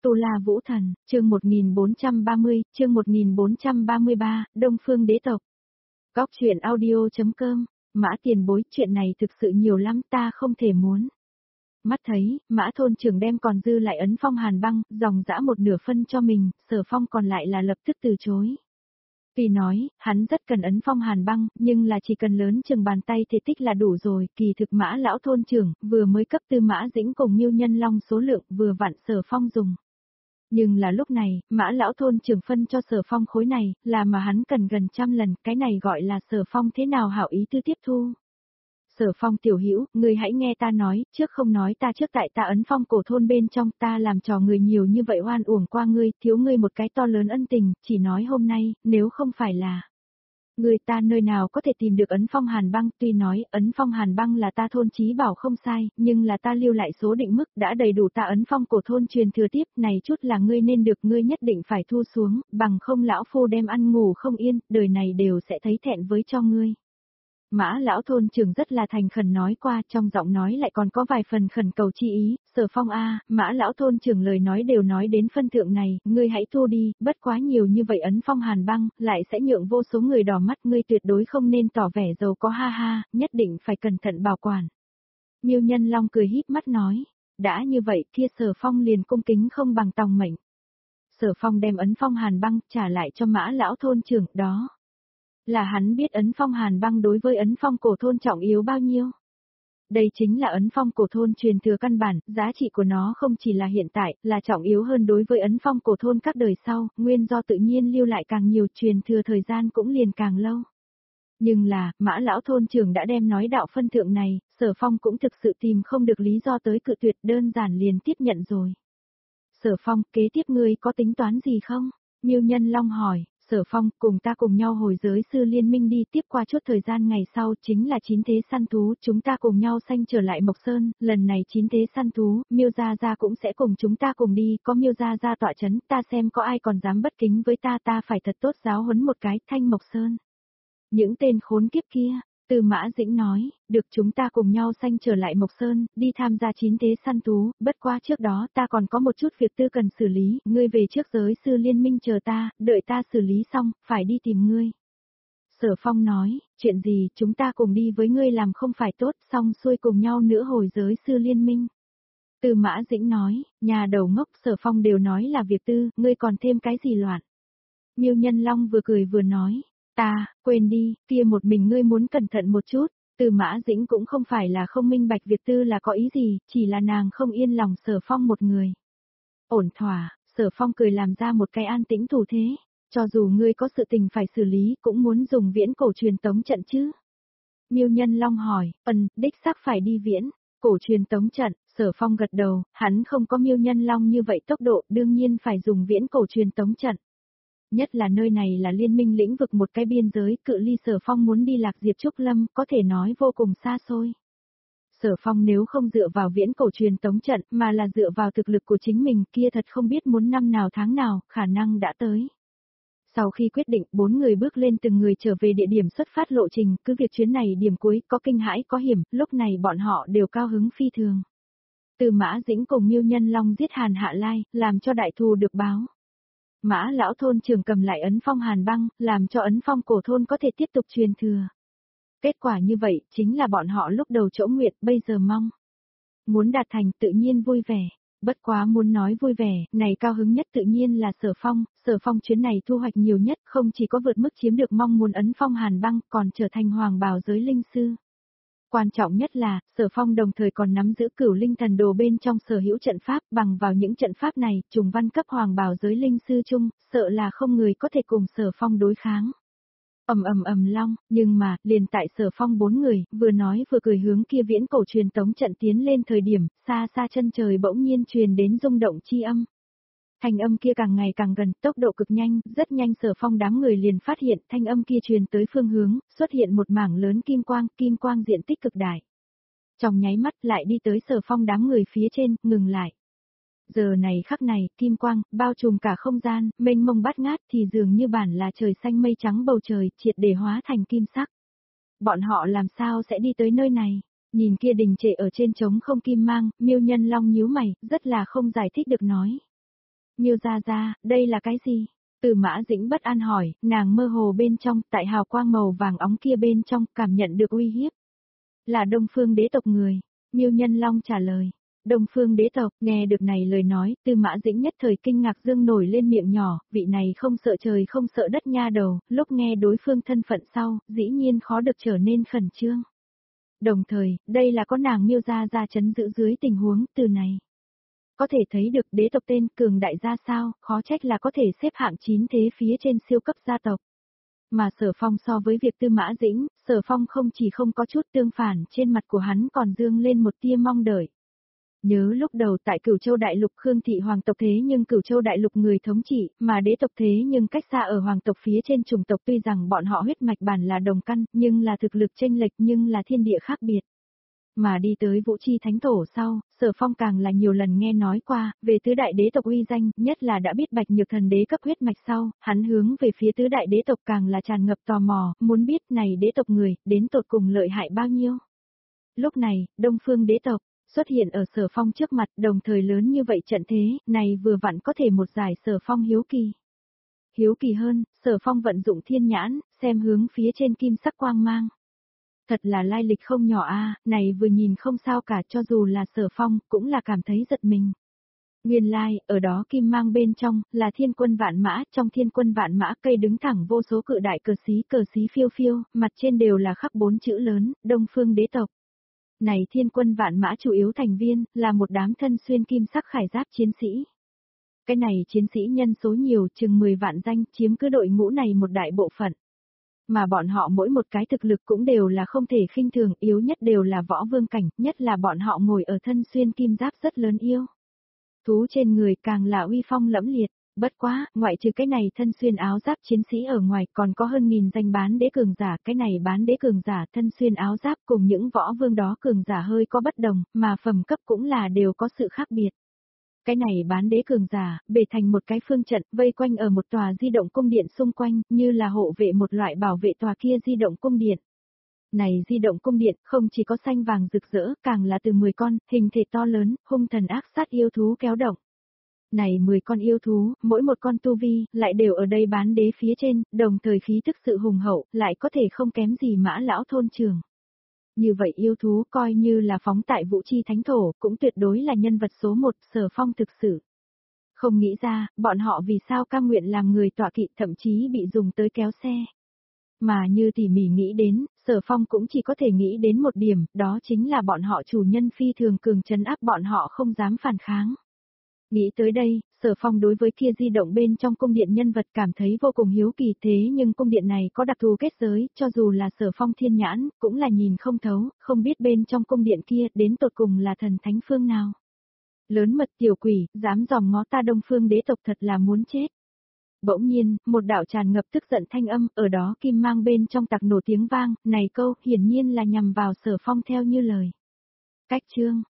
Tu La Vũ Thần, chương 1430, chương 1433, Đông Phương Đế Tộc. Góc truyện audio.com, Mã tiền bối, chuyện này thực sự nhiều lắm, ta không thể muốn. Mắt thấy, Mã thôn trưởng đem còn dư lại ấn phong hàn băng, dòng dã một nửa phân cho mình, Sở Phong còn lại là lập tức từ chối. Tuy nói, hắn rất cần ấn phong hàn băng, nhưng là chỉ cần lớn chừng bàn tay thể tích là đủ rồi, kỳ thực Mã lão thôn trưởng, vừa mới cấp tư Mã Dĩnh cùng Miêu Nhân Long số lượng, vừa vặn Sở Phong dùng. Nhưng là lúc này, Mã lão thôn trưởng phân cho Sở Phong khối này, là mà hắn cần gần 100 lần, cái này gọi là Sở Phong thế nào hảo ý tư tiếp thu. Sở Phong tiểu hữu, ngươi hãy nghe ta nói, trước không nói ta trước tại ta ấn phong cổ thôn bên trong, ta làm trò người nhiều như vậy oan uổng qua ngươi, thiếu ngươi một cái to lớn ân tình, chỉ nói hôm nay, nếu không phải là người, ta nơi nào có thể tìm được ấn phong hàn băng, tuy nói ấn phong hàn băng là ta thôn chí bảo không sai, nhưng là ta lưu lại số định mức đã đầy đủ ta ấn phong cổ thôn truyền thừa tiếp, này chút là ngươi nên được, ngươi nhất định phải thu xuống, bằng không lão phu đem ăn ngủ không yên, đời này đều sẽ thấy thẹn với cho ngươi. Mã lão thôn trưởng rất là thành khẩn nói qua, trong giọng nói lại còn có vài phần khẩn cầu chi ý, Sở Phong a, Mã lão thôn trưởng lời nói đều nói đến phân thượng này, ngươi hãy thu đi, bất quá nhiều như vậy ấn phong hàn băng, lại sẽ nhượng vô số người đỏ mắt, ngươi tuyệt đối không nên tỏ vẻ giàu có ha ha, nhất định phải cẩn thận bảo quản. Miêu Nhân Long cười híp mắt nói, đã như vậy kia Sở Phong liền cung kính không bằng tòng mệnh. Sở Phong đem ấn phong hàn băng trả lại cho Mã lão thôn trưởng, đó là hắn biết ấn phong hàn băng đối với ấn phong cổ thôn trọng yếu bao nhiêu. Đây chính là ấn phong cổ thôn truyền thừa căn bản, giá trị của nó không chỉ là hiện tại, là trọng yếu hơn đối với ấn phong cổ thôn các đời sau, nguyên do tự nhiên lưu lại càng nhiều, truyền thừa thời gian cũng liền càng lâu. Nhưng là, Mã lão thôn trưởng đã đem nói đạo phân thượng này, Sở Phong cũng thực sự tìm không được lý do tới cự tuyệt, đơn giản liền tiếp nhận rồi. Sở Phong, kế tiếp ngươi có tính toán gì không? Miêu Nhân Long hỏi. Sở Phong, cùng ta cùng nhau hồi giới sư liên minh đi, tiếp qua chút thời gian ngày sau chính là 9 thế săn thú, chúng ta cùng nhau sanh trở lại Mộc Sơn, lần này 9 thế săn thú, Miêu Gia Gia cũng sẽ cùng chúng ta cùng đi, có Miêu Gia Gia tọa chấn, ta xem có ai còn dám bất kính với ta, ta phải thật tốt giáo huấn một cái, Thanh Mộc Sơn. Những tên khốn kiếp kia, Từ Mã Dĩnh nói, được, chúng ta cùng nhau sanh trở lại Mộc Sơn, đi tham gia 9 thế săn thú, bất quá trước đó ta còn có một chút việc tư cần xử lý, ngươi về trước giới sư liên minh chờ ta, đợi ta xử lý xong, phải đi tìm ngươi. Sở Phong nói, chuyện gì, chúng ta cùng đi với ngươi làm không phải tốt, xong xuôi cùng nhau nữa hồi giới sư liên minh. Từ Mã Dĩnh nói, nhà đầu ngốc, Sở Phong đều nói là việc tư, ngươi còn thêm cái gì loạn. Miêu Nhân Long vừa cười vừa nói. Ta, quên đi, kia một mình ngươi muốn cẩn thận một chút, Từ Mã Dĩnh cũng không phải là không minh bạch việc tư là có ý gì, chỉ là nàng không yên lòng Sở Phong một người. Ổn thỏa, Sở Phong cười làm ra một cái an tĩnh thủ thế, cho dù ngươi có sự tình phải xử lý cũng muốn dùng viễn cổ truyền tống trận chứ. Miêu Nhân Long hỏi, đích xác phải đi viễn cổ truyền tống trận, Sở Phong gật đầu, hắn không có Miêu Nhân Long như vậy tốc độ, đương nhiên phải dùng viễn cổ truyền tống trận. Nhất là nơi này là liên minh lĩnh vực một cái biên giới, cự ly Sở Phong muốn đi Lạc Diệp Trúc Lâm, có thể nói vô cùng xa xôi. Sở Phong nếu không dựa vào viễn cổ truyền tống trận, mà là dựa vào thực lực của chính mình, kia thật không biết muốn năm nào tháng nào, khả năng đã tới. Sau khi quyết định, 4 người bước lên từng người trở về địa điểm xuất phát lộ trình, cứ việc chuyến này điểm cuối, có kinh hãi có hiểm, lúc này bọn họ đều cao hứng phi thường. Từ Mã Dĩnh cùng Miêu Nhân Long giết Hàn Hạ Lai, làm cho đại thù được báo. Mã lão thôn trưởng cầm lại ấn phong hàn băng, làm cho ấn phong cổ thôn có thể tiếp tục truyền thừa. Kết quả như vậy, chính là bọn họ lúc đầu chỗ nguyện, bây giờ mong muốn đạt thành, tự nhiên vui vẻ. Bất quá muốn nói vui vẻ, này cao hứng nhất tự nhiên là Sở Phong chuyến này thu hoạch nhiều nhất, không chỉ có vượt mức chiếm được mong muốn ấn phong hàn băng, còn trở thành hoàng bào giới linh sư. Quan trọng nhất là, Sở Phong đồng thời còn nắm giữ Cửu Linh Thần Đồ bên trong sở hữu trận pháp, bằng vào những trận pháp này, trùng văn cấp hoàng bào giới linh sư chung, sợ là không người có thể cùng Sở Phong đối kháng. Long, nhưng mà, liền tại Sở Phong 4 người, vừa nói vừa cười hướng kia viễn cổ truyền tống trận tiến lên thời điểm, xa xa chân trời bỗng nhiên truyền đến rung động chi âm. Thanh âm kia càng ngày càng gần, tốc độ cực nhanh, rất nhanh Sở Phong đám người liền phát hiện thanh âm kia truyền tới phương hướng, xuất hiện một mảng lớn kim quang diện tích cực đại. Trong nháy mắt lại đi tới Sở Phong đám người phía trên, ngừng lại. Giờ này khắc này, kim quang, bao trùm cả không gian, mênh mông bát ngát thì dường như bản là trời xanh mây trắng bầu trời, triệt để hóa thành kim sắc. Bọn họ làm sao sẽ đi tới nơi này? Nhìn kia đình trệ ở trên trống không kim mang, Miêu Nhân Long nhíu mày, rất là không giải thích được nói. Miêu gia, đây là cái gì? Từ Mã Dĩnh bất an hỏi, nàng mơ hồ bên trong, tại hào quang màu vàng óng kia bên trong, cảm nhận được uy hiếp. Là Đông Phương đế tộc người. Miêu Nhân Long trả lời. Đông Phương đế tộc, nghe được này lời nói, Tư Mã Dĩnh nhất thời kinh ngạc dương nổi lên miệng nhỏ, vị này không sợ trời không sợ đất nha đầu, lúc nghe đối phương thân phận sau, dĩ nhiên khó được trở nên khẩn trương. Đồng thời, đây là có nàng Miêu gia chấn giữ dưới tình huống từ này. Có thể thấy được đế tộc tên cường đại gia sao, khó trách là có thể xếp hạng 9 thế phía trên siêu cấp gia tộc. Mà Sở Phong so với việc Tư Mã Dĩnh, Sở Phong không chỉ không có chút tương phản, trên mặt của hắn còn dương lên một tia mong đợi. Nhớ lúc đầu tại Cửu Châu Đại Lục Khương thị hoàng tộc thế nhưng Cửu Châu Đại Lục người thống trị, mà đế tộc thế nhưng cách xa ở hoàng tộc phía trên chủng tộc, tuy rằng bọn họ huyết mạch bản là đồng căn, nhưng là thực lực chênh lệch nhưng là thiên địa khác biệt. Mà đi tới Vũ Chi Thánh Tổ sau, Sở Phong càng là nhiều lần nghe nói qua, về tứ đại đế tộc uy danh, nhất là đã biết Bạch Nhược Thần đế cấp huyết mạch sau, hắn hướng về phía tứ đại đế tộc càng là tràn ngập tò mò, muốn biết này đế tộc người, đến tột cùng lợi hại bao nhiêu. Lúc này, Đông Phương đế tộc, xuất hiện ở Sở Phong trước mặt, đồng thời lớn như vậy trận thế, này vừa vặn có thể một giải Sở Phong hiếu kỳ. Hiếu kỳ hơn, Sở Phong vận dụng thiên nhãn, xem hướng phía trên kim sắc quang mang. Thật là lai lịch không nhỏ a, này vừa nhìn không sao cả, cho dù là Sở Phong, cũng là cảm thấy giật mình. Nguyên lai, ở đó kim mang bên trong, là thiên quân vạn mã, trong thiên quân vạn mã cây đứng thẳng vô số cự đại cờ xí phiêu phiêu, mặt trên đều là khắc 4 chữ lớn, Đông Phương đế tộc. Này thiên quân vạn mã chủ yếu thành viên, là một đám thân xuyên kim sắc khải giáp chiến sĩ. Cái này chiến sĩ nhân số nhiều, chừng 10 vạn danh, chiếm cứ đội ngũ này một đại bộ phận. Mà bọn họ mỗi một cái thực lực cũng đều là không thể khinh thường, yếu nhất đều là võ vương cảnh, nhất là bọn họ ngồi ở thân xuyên kim giáp rất lớn yêu. Thú trên người càng là uy phong lẫm liệt, bất quá, ngoại trừ cái này thân xuyên áo giáp chiến sĩ ở ngoài còn có hơn 1000 danh bán đế cường giả, cái này bán đế cường giả thân xuyên áo giáp cùng những võ vương đó cường giả hơi có bất đồng, mà phẩm cấp cũng là đều có sự khác biệt. Cái này bán đế cường giả, bề thành một cái phương trận, vây quanh ở một tòa di động cung điện xung quanh, như là hộ vệ một loại bảo vệ tòa kia di động cung điện. Này di động cung điện, không chỉ có xanh vàng rực rỡ, càng là từ 10 con, hình thể to lớn, hung thần ác sát yêu thú kéo động. Này 10 con yêu thú, mỗi một con tu vi, lại đều ở đây bán đế phía trên, đồng thời khí tức sự hùng hậu, lại có thể không kém gì Mã lão thôn trưởng. Như vậy yêu thú coi như là phóng tại Vũ Chi Thánh Thổ, cũng tuyệt đối là nhân vật số 1, Sở Phong thực sự. Không nghĩ ra, bọn họ vì sao cam nguyện làm người tọa kỵ, thậm chí bị dùng tới kéo xe. Mà như tỉ mỉ nghĩ đến, Sở Phong cũng chỉ có thể nghĩ đến một điểm, đó chính là bọn họ chủ nhân phi thường cường trấn áp bọn họ không dám phản kháng. Nghĩ tới đây, Sở Phong đối với kia di động bên trong cung điện nhân vật cảm thấy vô cùng hiếu kỳ, thế nhưng cung điện này có đặc thù kết giới, cho dù là Sở Phong thiên nhãn, cũng là nhìn không thấu, không biết bên trong cung điện kia đến tột cùng là thần thánh phương nào. Lớn mật tiểu quỷ, dám dòm ngó ta Đông Phương đế tộc thật là muốn chết. Bỗng nhiên, một đạo tràn ngập tức giận thanh âm, ở đó kim mang bên trong tặc nổ tiếng vang, này câu, hiển nhiên là nhằm vào Sở Phong theo như lời. Cách chương